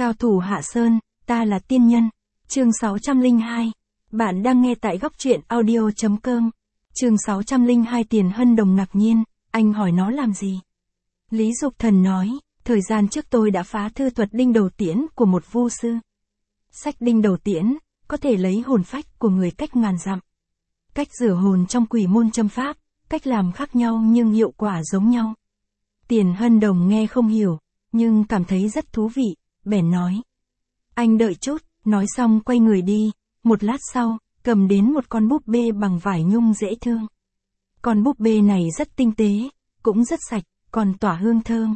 Cao thủ Hạ Sơn, ta là tiên nhân. Chương 602. Bạn đang nghe tại góc truyện audio.com. Chương 602. Tiền Hân Đồng ngạc nhiên, anh hỏi nó làm gì? Lý Dục Thần nói, thời gian trước tôi đã phá thư thuật đinh đầu tiễn của một vu sư. Sách đinh đầu tiễn, có thể lấy hồn phách của người cách ngàn dặm. Cách rửa hồn trong quỷ môn châm pháp, cách làm khác nhau nhưng hiệu quả giống nhau. Tiền Hân Đồng nghe không hiểu, nhưng cảm thấy rất thú vị, bèn nói. Anh đợi chút, nói xong quay người đi, một lát sau, cầm đến một con búp bê bằng vải nhung dễ thương. Con búp bê này rất tinh tế, cũng rất sạch, còn tỏa hương thơm.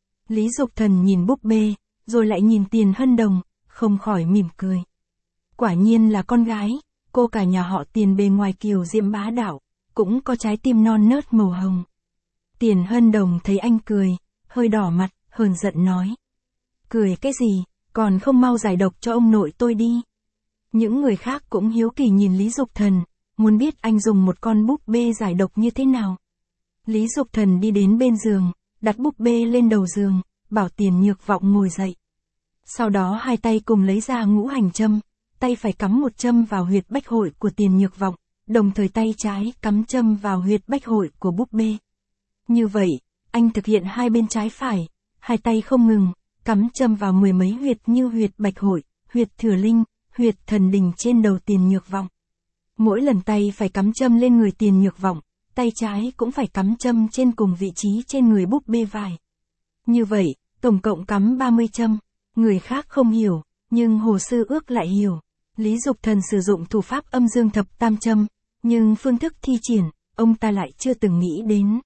Lý Dục Thần nhìn búp bê, rồi lại nhìn Tiền Hân Đồng, không khỏi mỉm cười. Quả nhiên là con gái, cô cả nhà họ Tiền bề ngoài kiều diễm bá đạo, cũng có trái tim non nớt màu hồng. Tiền Hân Đồng thấy anh cười, hơi đỏ mặt, hờn giận nói. Cười cái gì, còn không mau giải độc cho ông nội tôi đi. Những người khác cũng hiếu kỳ nhìn Lý Dục Thần, muốn biết anh dùng một con búp bê giải độc như thế nào. Lý Dục Thần đi đến bên giường, đặt búp bê lên đầu giường, bảo Tiền Nhược Vọng ngồi dậy. Sau đó hai tay cùng lấy ra ngũ hành châm, tay phải cắm một châm vào huyệt bách hội của Tiền Nhược Vọng, đồng thời tay trái cắm châm vào huyệt bách hội của búp bê. Như vậy, anh thực hiện hai bên trái phải, hai tay không ngừng, cắm châm vào mười mấy huyệt như huyệt bạch hội, huyệt thừa linh, huyệt thần đình trên đầu Tiền Nhược Vọng. Mỗi lần tay phải cắm châm lên người Tiền Nhược Vọng, tay trái cũng phải cắm châm trên cùng vị trí trên người búp bê vải. Như vậy, tổng cộng cắm 30 châm. Người khác không hiểu, nhưng Hồ Sư Ước lại hiểu. Lý Dục Thần sử dụng thủ pháp âm dương thập tam châm, nhưng phương thức thi triển, ông ta lại chưa từng nghĩ đến.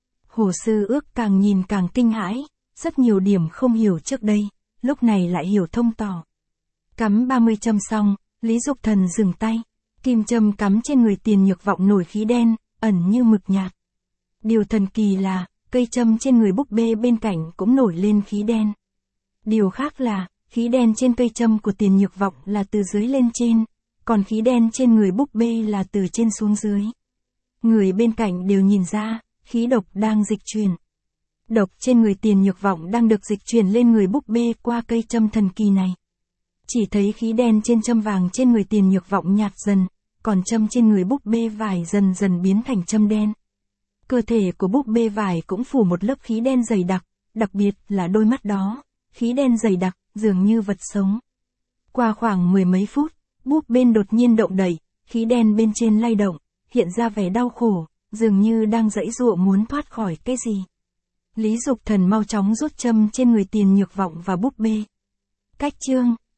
Hồ Sư Ước càng nhìn càng kinh hãi, rất nhiều điểm không hiểu trước đây, lúc này lại hiểu thông tỏ. Cắm 30 châm xong, Lý Dục Thần dừng tay, kim châm cắm trên người Tiền Nhược Vọng nổi khí đen, ẩn như mực nhạt. Điều thần kỳ là, cây châm trên người búp bê bên cạnh cũng nổi lên khí đen. Điều khác là, khí đen trên cây châm của Tiền Nhược Vọng là từ dưới lên trên, còn khí đen trên người búp bê là từ trên xuống dưới. Người bên cạnh đều nhìn ra, khí độc đang dịch chuyển. Độc trên người Tiền Nhược Vọng đang được dịch chuyển lên người búp bê qua cây châm thần kỳ này. Chỉ thấy khí đen trên châm vàng trên người Tiền Nhược Vọng nhạt dần, còn châm trên người búp bê vải dần dần biến thành châm đen. Cơ thể của búp bê vải cũng phủ một lớp khí đen dày đặc, đặc biệt là đôi mắt đó, khí đen dày đặc, dường như vật sống. Qua khoảng mười mấy phút, búp bên đột nhiên động đậy, khí đen bên trên lay động, hiện ra vẻ đau khổ, dường như đang giãy giụa muốn thoát khỏi cái gì. Lý Dục Thần mau chóng rút châm trên người Tiền Nhược Vọng và búp bê. Cách chương